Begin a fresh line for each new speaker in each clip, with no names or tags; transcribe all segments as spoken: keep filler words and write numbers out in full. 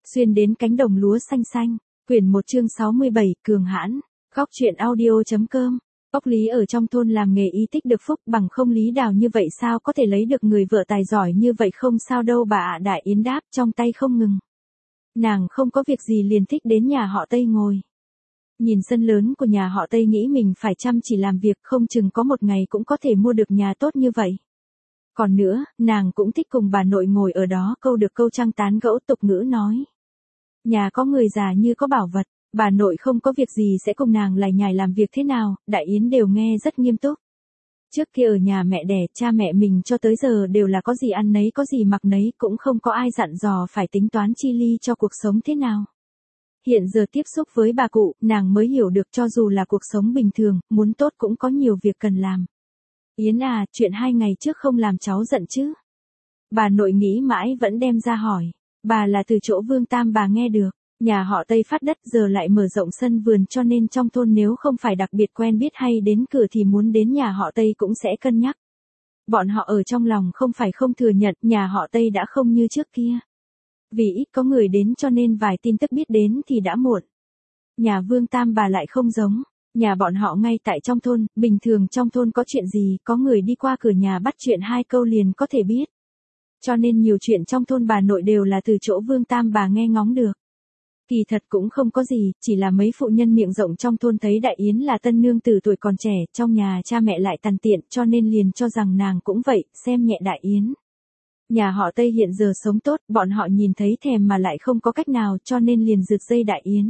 Xuyên đến cánh đồng lúa xanh xanh, quyển một chương sáu mươi bảy, cường hãn, góc truyện audio.com. Ốc Lý ở trong thôn làm nghề y tích được phúc, bằng không Lý Đào như vậy sao có thể lấy được người vợ tài giỏi như vậy, không sao đâu bà ạ. Đại Yến đáp, trong tay không ngừng. Nàng không có việc gì liền thích đến nhà họ Tây ngồi. Nhìn sân lớn của nhà họ Tây nghĩ mình phải chăm chỉ làm việc, không chừng có một ngày cũng có thể mua được nhà tốt như vậy. Còn nữa, nàng cũng thích cùng bà nội ngồi ở đó câu được câu trăng tán gẫu, tục ngữ nói. Nhà có người già như có bảo vật, bà nội không có việc gì sẽ cùng nàng lải nhải làm việc thế nào, Đại Yến đều nghe rất nghiêm túc. Trước kia ở nhà mẹ đẻ, cha mẹ mình cho tới giờ đều là có gì ăn nấy có gì mặc nấy, cũng không có ai dặn dò phải tính toán chi ly cho cuộc sống thế nào. Hiện giờ tiếp xúc với bà cụ, nàng mới hiểu được cho dù là cuộc sống bình thường, muốn tốt cũng có nhiều việc cần làm. Yến à, chuyện hai ngày trước không làm cháu giận chứ? Bà nội nghĩ mãi vẫn đem ra hỏi. Bà là từ chỗ Vương Tam bà nghe được. Nhà họ Tây phát đất giờ lại mở rộng sân vườn, cho nên trong thôn nếu không phải đặc biệt quen biết hay đến cửa thì muốn đến nhà họ Tây cũng sẽ cân nhắc. Bọn họ ở trong lòng không phải không thừa nhận nhà họ Tây đã không như trước kia. Vì ít có người đến cho nên vài tin tức biết đến thì đã muộn. Nhà Vương Tam bà lại không giống. Nhà bọn họ ngay tại trong thôn, bình thường trong thôn có chuyện gì, có người đi qua cửa nhà bắt chuyện hai câu liền có thể biết. Cho nên nhiều chuyện trong thôn bà nội đều là từ chỗ Vương Tam bà nghe ngóng được. Kỳ thật cũng không có gì, chỉ là mấy phụ nhân miệng rộng trong thôn thấy Đại Yến là tân nương tử tuổi còn trẻ, trong nhà cha mẹ lại tàn tiện, cho nên liền cho rằng nàng cũng vậy, xem nhẹ Đại Yến. Nhà họ Tây hiện giờ sống tốt, bọn họ nhìn thấy thèm mà lại không có cách nào, cho nên liền rực dây Đại Yến.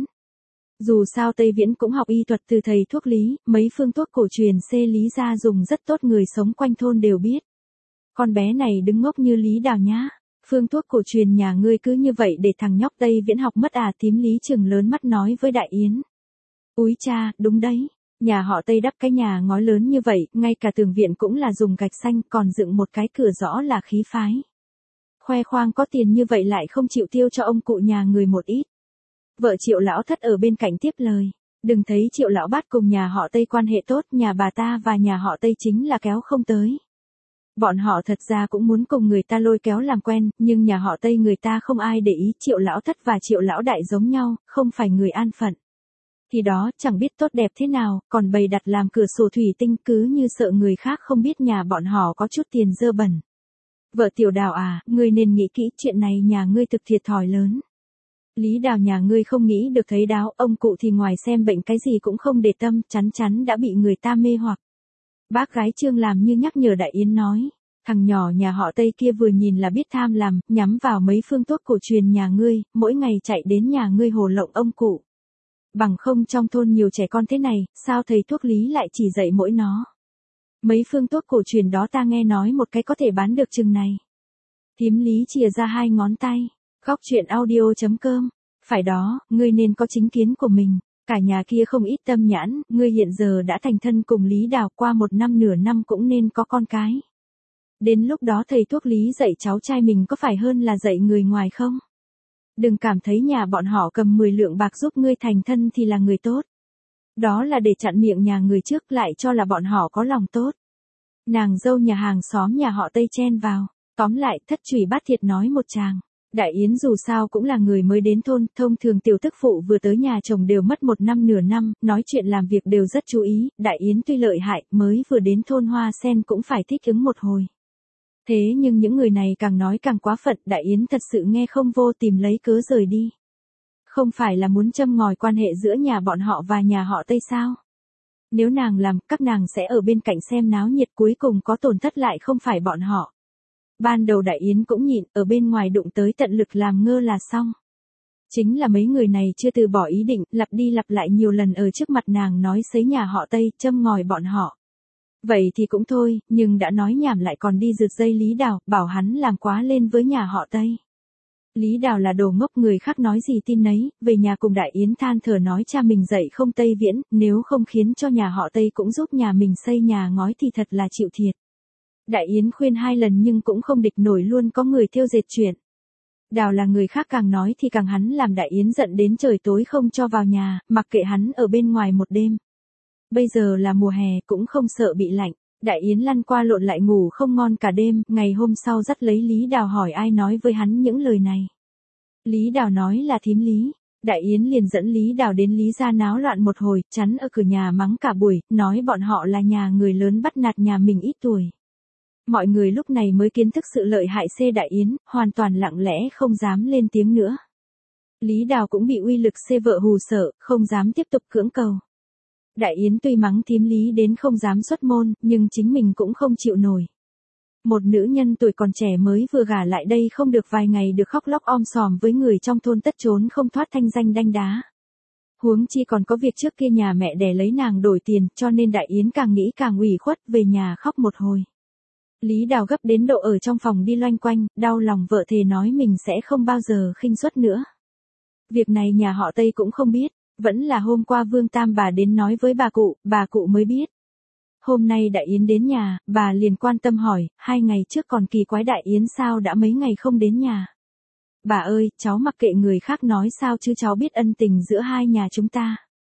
Dù sao Tây Viễn cũng học y thuật từ thầy thuốc Lý, mấy phương thuốc cổ truyền xê Lý gia dùng rất tốt, người sống quanh thôn đều biết. Con bé này đứng ngốc như Lý Đào nhá. Phương thuốc cổ truyền nhà ngươi cứ như vậy để thằng nhóc Tây Viễn học mất à? Tím Lý trừng lớn mắt nói với Đại Yến. Úi cha, đúng đấy. Nhà họ Tây đắp cái nhà ngói lớn như vậy, ngay cả tường viện cũng là dùng gạch xanh, còn dựng một cái cửa rõ là khí phái. Khoe khoang có tiền như vậy lại không chịu tiêu cho ông cụ nhà người một ít. Vợ Triệu lão thất ở bên cạnh tiếp lời. Đừng thấy Triệu lão bát cùng nhà họ Tây quan hệ tốt, nhà bà ta và nhà họ Tây chính là kéo không tới. Bọn họ thật ra cũng muốn cùng người ta lôi kéo làm quen, nhưng nhà họ Tây người ta không ai để ý. Triệu lão thất và Triệu lão đại giống nhau, không phải người an phận. Thì đó, chẳng biết tốt đẹp thế nào, còn bày đặt làm cửa sổ thủy tinh, cứ như sợ người khác không biết nhà bọn họ có chút tiền dơ bẩn. Vợ Tiểu Đào à, ngươi nên nghĩ kỹ, chuyện này nhà ngươi thực thiệt thòi lớn. Lý Đào nhà ngươi không nghĩ được thấy đáo, ông cụ thì ngoài xem bệnh cái gì cũng không để tâm, chắn chắn đã bị người ta mê hoặc. Bác gái Trương làm như nhắc nhở Đại Yến nói, thằng nhỏ nhà họ Tây kia vừa nhìn là biết tham làm, nhắm vào mấy phương thuốc cổ truyền nhà ngươi, mỗi ngày chạy đến nhà ngươi hồ lộng ông cụ. Bằng không trong thôn nhiều trẻ con thế này, sao thầy thuốc Lý lại chỉ dạy mỗi nó. Mấy phương thuốc cổ truyền đó ta nghe nói một cái có thể bán được chừng này. Thím Lý chìa ra hai ngón tay. Góc truyện audio.com. Phải đó, ngươi nên có chính kiến của mình. Cả nhà kia không ít tâm nhãn, ngươi hiện giờ đã thành thân cùng Lý Đào, qua một năm nửa năm cũng nên có con cái. Đến lúc đó thầy thuốc Lý dạy cháu trai mình có phải hơn là dạy người ngoài không? Đừng cảm thấy nhà bọn họ cầm mười lượng bạc giúp ngươi thành thân thì là người tốt. Đó là để chặn miệng nhà người trước, lại cho là bọn họ có lòng tốt. Nàng dâu nhà hàng xóm nhà họ Tây chen vào. Tóm lại, thất trùy bát thiệt nói một tràng. Đại Yến dù sao cũng là người mới đến thôn, thông thường tiểu tức phụ vừa tới nhà chồng đều mất một năm nửa năm, nói chuyện làm việc đều rất chú ý. Đại Yến tuy lợi hại, mới vừa đến thôn Hoa Sen cũng phải thích ứng một hồi. Thế nhưng những người này càng nói càng quá phận, Đại Yến thật sự nghe không vô, tìm lấy cớ rời đi. Không phải là muốn châm ngòi quan hệ giữa nhà bọn họ và nhà họ Tây sao? Nếu nàng làm, các nàng sẽ ở bên cạnh xem náo nhiệt, cuối cùng có tổn thất lại không phải bọn họ. Ban đầu Đại Yến cũng nhịn, ở bên ngoài đụng tới tận lực làm ngơ là xong. Chính là mấy người này chưa từ bỏ ý định, lặp đi lặp lại nhiều lần ở trước mặt nàng nói xấy nhà họ Tây, châm ngòi bọn họ. Vậy thì cũng thôi, nhưng đã nói nhảm lại còn đi rượt dây Lý Đào, bảo hắn làm quá lên với nhà họ Tây. Lý Đào là đồ ngốc, người khác nói gì tin nấy, về nhà cùng Đại Yến than thở nói cha mình dạy không Tây Viễn, nếu không khiến cho nhà họ Tây cũng giúp nhà mình xây nhà ngói thì thật là chịu thiệt. Đại Yến khuyên hai lần nhưng cũng không địch nổi, luôn có người thêu dệt chuyện. Đào là người khác càng nói thì càng hắn làm Đại Yến giận đến trời tối không cho vào nhà, mặc kệ hắn ở bên ngoài một đêm. Bây giờ là mùa hè cũng không sợ bị lạnh. Đại Yến lăn qua lộn lại ngủ không ngon cả đêm, ngày hôm sau dắt lấy Lý Đào hỏi ai nói với hắn những lời này. Lý Đào nói là thím Lý. Đại Yến liền dẫn Lý Đào đến Lý gia náo loạn một hồi, chắn ở cửa nhà mắng cả buổi, nói bọn họ là nhà người lớn bắt nạt nhà mình ít tuổi. Mọi người lúc này mới kiến thức sự lợi hại C Đại Yến, hoàn toàn lặng lẽ không dám lên tiếng nữa. Lý Đào cũng bị uy lực C vợ hù sợ, không dám tiếp tục cưỡng cầu. Đại Yến tuy mắng thím Lý đến không dám xuất môn, nhưng chính mình cũng không chịu nổi. Một nữ nhân tuổi còn trẻ mới vừa gả lại đây không được vài ngày được khóc lóc om sòm với người trong thôn tất trốn không thoát thanh danh đanh đá. Huống chi còn có việc trước kia nhà mẹ đẻ lấy nàng đổi tiền, cho nên Đại Yến càng nghĩ càng ủy khuất, về nhà khóc một hồi. Lý Đào gấp đến độ ở trong phòng đi loanh quanh, đau lòng vợ thề nói mình sẽ không bao giờ khinh suất nữa. Việc này nhà họ Tây cũng không biết, vẫn là hôm qua Vương Tam bà đến nói với bà cụ, bà cụ mới biết. Hôm nay Đại Yến đến nhà, bà liền quan tâm hỏi, hai ngày trước còn kỳ quái Đại Yến sao đã mấy ngày không đến nhà. Bà ơi, cháu mặc kệ người khác nói sao chứ cháu biết ân tình giữa hai nhà chúng ta.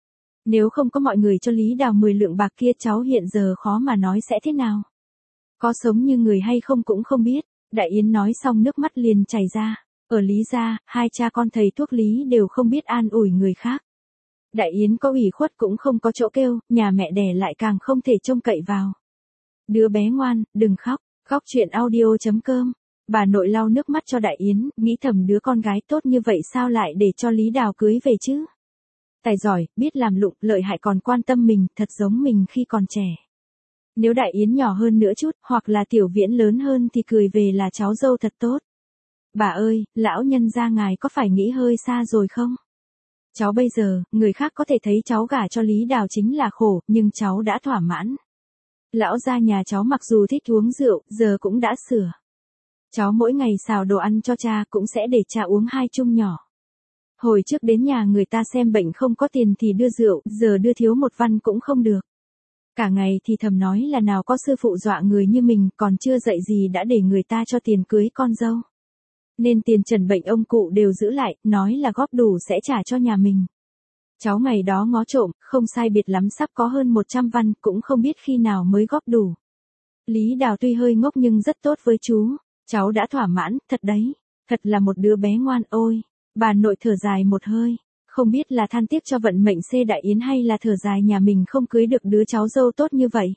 Nếu không có mọi người cho Lý Đào mười lượng bạc kia cháu hiện giờ khó mà nói sẽ thế nào. Có sống như người hay không cũng không biết. Đại Yến nói xong nước mắt liền chảy ra. Ở Lý gia, hai cha con thầy thuốc Lý đều không biết an ủi người khác. Đại Yến có ủy khuất cũng không có chỗ kêu, nhà mẹ đẻ lại càng không thể trông cậy vào. Đứa bé ngoan, đừng khóc, khóc chuyện audio chấm com. Bà nội lau nước mắt cho Đại Yến, nghĩ thầm đứa con gái tốt như vậy sao lại để cho Lý Đào cưới về chứ. Tài giỏi, biết làm lụng, lợi hại còn quan tâm mình, thật giống mình khi còn trẻ. Nếu Đại Yến nhỏ hơn nữa chút, hoặc là Tiểu Viễn lớn hơn thì cười về là cháu dâu thật tốt. Bà ơi, lão nhân gia ngài có phải nghĩ hơi xa rồi không? Cháu bây giờ, người khác có thể thấy cháu gả cho Lý Đào chính là khổ, nhưng cháu đã thỏa mãn. Lão gia nhà cháu mặc dù thích uống rượu, giờ cũng đã sửa. Cháu mỗi ngày xào đồ ăn cho cha cũng sẽ để cha uống hai chung nhỏ. Hồi trước đến nhà người ta xem bệnh không có tiền thì đưa rượu, giờ đưa thiếu một văn cũng không được. Cả ngày thì thầm nói là nào có sư phụ dọa người như mình, còn chưa dạy gì đã để người ta cho tiền cưới con dâu. Nên tiền trần bệnh ông cụ đều giữ lại, nói là góp đủ sẽ trả cho nhà mình. Cháu ngày đó ngó trộm, không sai biệt lắm sắp có hơn một trăm văn, cũng không biết khi nào mới góp đủ. Lý Đào tuy hơi ngốc nhưng rất tốt với chú. Cháu đã thỏa mãn, thật đấy. Thật là một đứa bé ngoan ôi. Bà nội thở dài một hơi. Không biết là than tiếc cho vận mệnh C Đại Yến hay là thở dài nhà mình không cưới được đứa cháu dâu tốt như vậy.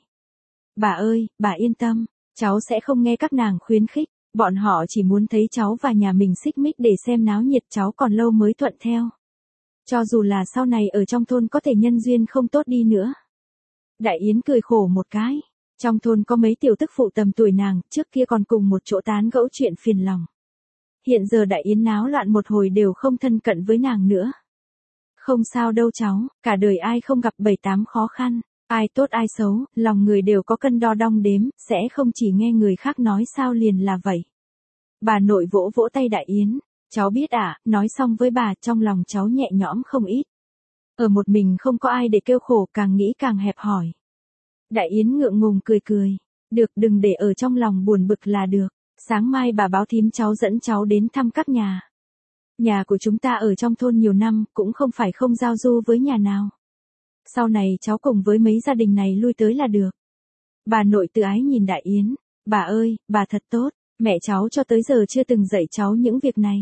Bà ơi, bà yên tâm. Cháu sẽ không nghe các nàng khuyến khích. Bọn họ chỉ muốn thấy cháu và nhà mình xích mích để xem náo nhiệt, cháu còn lâu mới thuận theo. Cho dù là sau này ở trong thôn có thể nhân duyên không tốt đi nữa. Đại Yến cười khổ một cái. Trong thôn có mấy tiểu tức phụ tầm tuổi nàng, trước kia còn cùng một chỗ tán gẫu chuyện phiền lòng. Hiện giờ Đại Yến náo loạn một hồi đều không thân cận với nàng nữa. Không sao đâu cháu, cả đời ai không gặp bảy tám khó khăn, ai tốt ai xấu, lòng người đều có cân đo đong đếm, sẽ không chỉ nghe người khác nói sao liền là vậy. Bà nội vỗ vỗ tay Đại Yến, cháu biết à, nói xong với bà trong lòng cháu nhẹ nhõm không ít. Ở một mình không có ai để kêu khổ, càng nghĩ càng hẹp hòi. Đại Yến ngượng ngùng cười cười, được đừng để ở trong lòng buồn bực là được, sáng mai bà báo thím cháu dẫn cháu đến thăm các nhà. Nhà của chúng ta ở trong thôn nhiều năm, cũng không phải không giao du với nhà nào. Sau này cháu cùng với mấy gia đình này lui tới là được. Bà nội tự ái nhìn Đại Yến, bà ơi, bà thật tốt, mẹ cháu cho tới giờ chưa từng dạy cháu những việc này.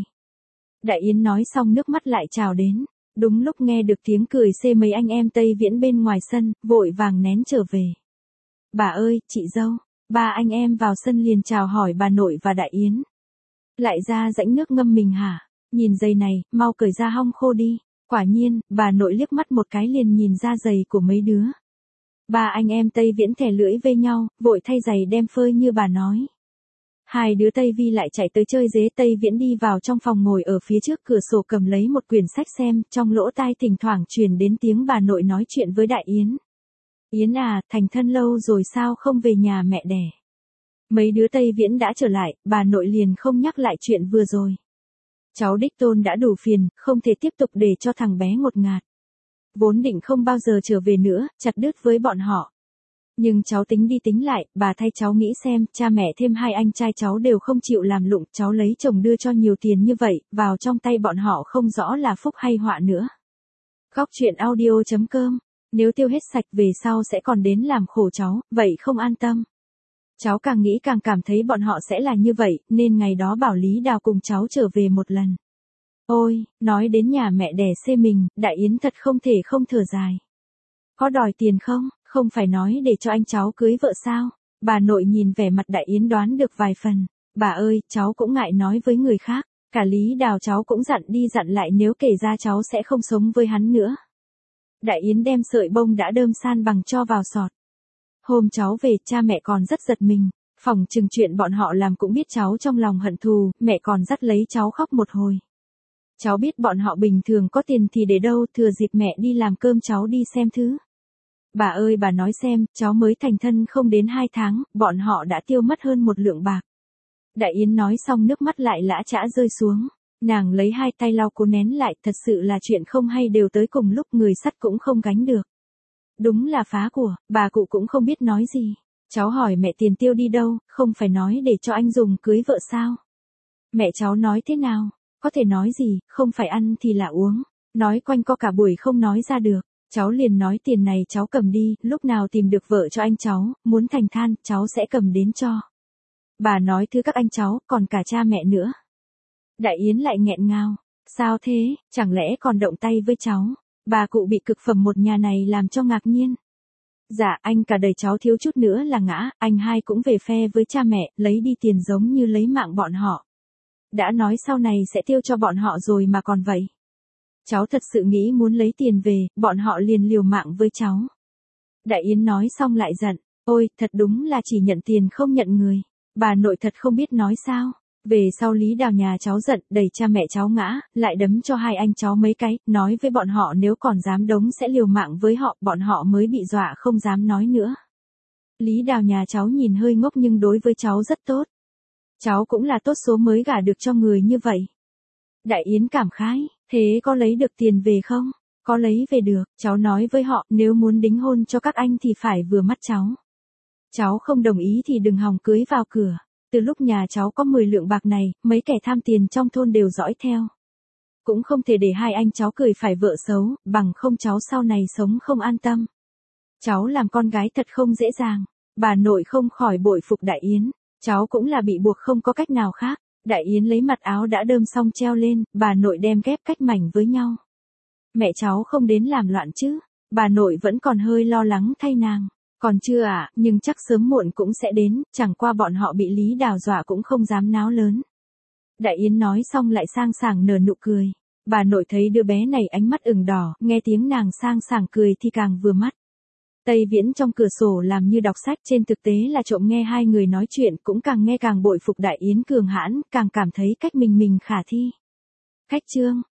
Đại Yến nói xong nước mắt lại trào đến, đúng lúc nghe được tiếng cười xê mấy anh em Tây Viễn bên ngoài sân, vội vàng nén trở về. Bà ơi, chị dâu, ba anh em vào sân liền chào hỏi bà nội và Đại Yến. Lại ra rãnh nước ngâm mình hả? Nhìn giày này, mau cởi ra hong khô đi. Quả nhiên, bà nội liếc mắt một cái liền nhìn ra giày của mấy đứa. Ba anh em Tây Viễn thè lưỡi vây nhau, vội thay giày đem phơi như bà nói. Hai đứa Tây Vi lại chạy tới chơi dế. Tây Viễn đi vào trong phòng ngồi ở phía trước cửa sổ cầm lấy một quyển sách xem, trong lỗ tai thỉnh thoảng truyền đến tiếng bà nội nói chuyện với Đại Yến. Yến à, thành thân lâu rồi sao không về nhà mẹ đẻ? Mấy đứa Tây Viễn đã trở lại, bà nội liền không nhắc lại chuyện vừa rồi. Cháu đích tôn đã đủ phiền, không thể tiếp tục để cho thằng bé ngột ngạt. Vốn định không bao giờ trở về nữa, chặt đứt với bọn họ. Nhưng cháu tính đi tính lại, bà thay cháu nghĩ xem, cha mẹ thêm hai anh trai cháu đều không chịu làm lụng, cháu lấy chồng đưa cho nhiều tiền như vậy, vào trong tay bọn họ không rõ là phúc hay họa nữa. Góc chuyện audio chấm com. Nếu tiêu hết sạch về sau sẽ còn đến làm khổ cháu, vậy không an tâm. Cháu càng nghĩ càng cảm thấy bọn họ sẽ là như vậy, nên ngày đó bảo Lý Đào cùng cháu trở về một lần. Ôi, nói đến nhà mẹ đẻ xê mình, Đại Yến thật không thể không thở dài. Có đòi tiền không, không phải nói để cho anh cháu cưới vợ sao? Bà nội nhìn vẻ mặt Đại Yến đoán được vài phần. Bà ơi, cháu cũng ngại nói với người khác. Cả Lý Đào cháu cũng dặn đi dặn lại nếu kể ra cháu sẽ không sống với hắn nữa. Đại Yến đem sợi bông đã đơm san bằng cho vào sọt. Hôm cháu về, cha mẹ còn rất giật mình. Phòng chừng chuyện bọn họ làm cũng biết cháu trong lòng hận thù, mẹ còn dắt lấy cháu khóc một hồi. Cháu biết bọn họ bình thường có tiền thì để đâu, thừa dịp mẹ đi làm cơm cháu đi xem thứ. Bà ơi bà nói xem, cháu mới thành thân không đến hai tháng, bọn họ đã tiêu mất hơn một lượng bạc. Đại Yến nói xong nước mắt lại lã chã rơi xuống. Nàng lấy hai tay lau cố nén lại, thật sự là chuyện không hay đều tới cùng lúc, người sắt cũng không gánh được. Đúng là phá của, bà cụ cũng không biết nói gì. Cháu hỏi mẹ tiền tiêu đi đâu, không phải nói để cho anh dùng cưới vợ sao? Mẹ cháu nói thế nào? Có thể nói gì, không phải ăn thì là uống. Nói quanh co cả buổi không nói ra được. Cháu liền nói tiền này cháu cầm đi, lúc nào tìm được vợ cho anh cháu, muốn thành than, cháu sẽ cầm đến cho. Bà nói thưa các anh cháu, còn cả cha mẹ nữa. Đại Yến lại nghẹn ngào. Sao thế, chẳng lẽ còn động tay với cháu? Bà cụ bị cực phẩm một nhà này làm cho ngạc nhiên. Dạ, anh cả đời cháu thiếu chút nữa là ngã, anh hai cũng về phe với cha mẹ, lấy đi tiền giống như lấy mạng bọn họ. Đã nói sau này sẽ tiêu cho bọn họ rồi mà còn vậy. Cháu thật sự nghĩ muốn lấy tiền về, bọn họ liền liều mạng với cháu. Đại Yến nói xong lại giận, ôi, thật đúng là chỉ nhận tiền không nhận người. Bà nội thật không biết nói sao. Về sau Lý Đào nhà cháu giận, đẩy cha mẹ cháu ngã, lại đấm cho hai anh cháu mấy cái, nói với bọn họ nếu còn dám đống sẽ liều mạng với họ, bọn họ mới bị dọa không dám nói nữa. Lý Đào nhà cháu nhìn hơi ngốc nhưng đối với cháu rất tốt. Cháu cũng là tốt số mới gả được cho người như vậy. Đại Yến cảm khái, thế có lấy được tiền về không? Có lấy về được, cháu nói với họ, nếu muốn đính hôn cho các anh thì phải vừa mắt cháu. Cháu không đồng ý thì đừng hòng cưới vào cửa. Từ lúc nhà cháu có mười lượng bạc này, mấy kẻ tham tiền trong thôn đều dõi theo. Cũng không thể để hai anh cháu cười phải vợ xấu, bằng không cháu sau này sống không an tâm. Cháu làm con gái thật không dễ dàng. Bà nội không khỏi bội phục Đại Yến. Cháu cũng là bị buộc không có cách nào khác. Đại Yến lấy mặt áo đã đơm xong treo lên, bà nội đem ghép cách mảnh với nhau. Mẹ cháu không đến làm loạn chứ? Bà nội vẫn còn hơi lo lắng thay nàng. Còn chưa ạ, à, nhưng chắc sớm muộn cũng sẽ đến, chẳng qua bọn họ bị Lý Đào dọa cũng không dám náo lớn. Đại Yến nói xong lại sang sảng nở nụ cười. Bà nội thấy đứa bé này ánh mắt ửng đỏ, nghe tiếng nàng sang sảng cười thì càng vừa mắt. Tây Viễn trong cửa sổ làm như đọc sách, trên thực tế là trộm nghe hai người nói chuyện, cũng càng nghe càng bội phục Đại Yến cường hãn, càng cảm thấy cách mình mình khả thi. Khách chương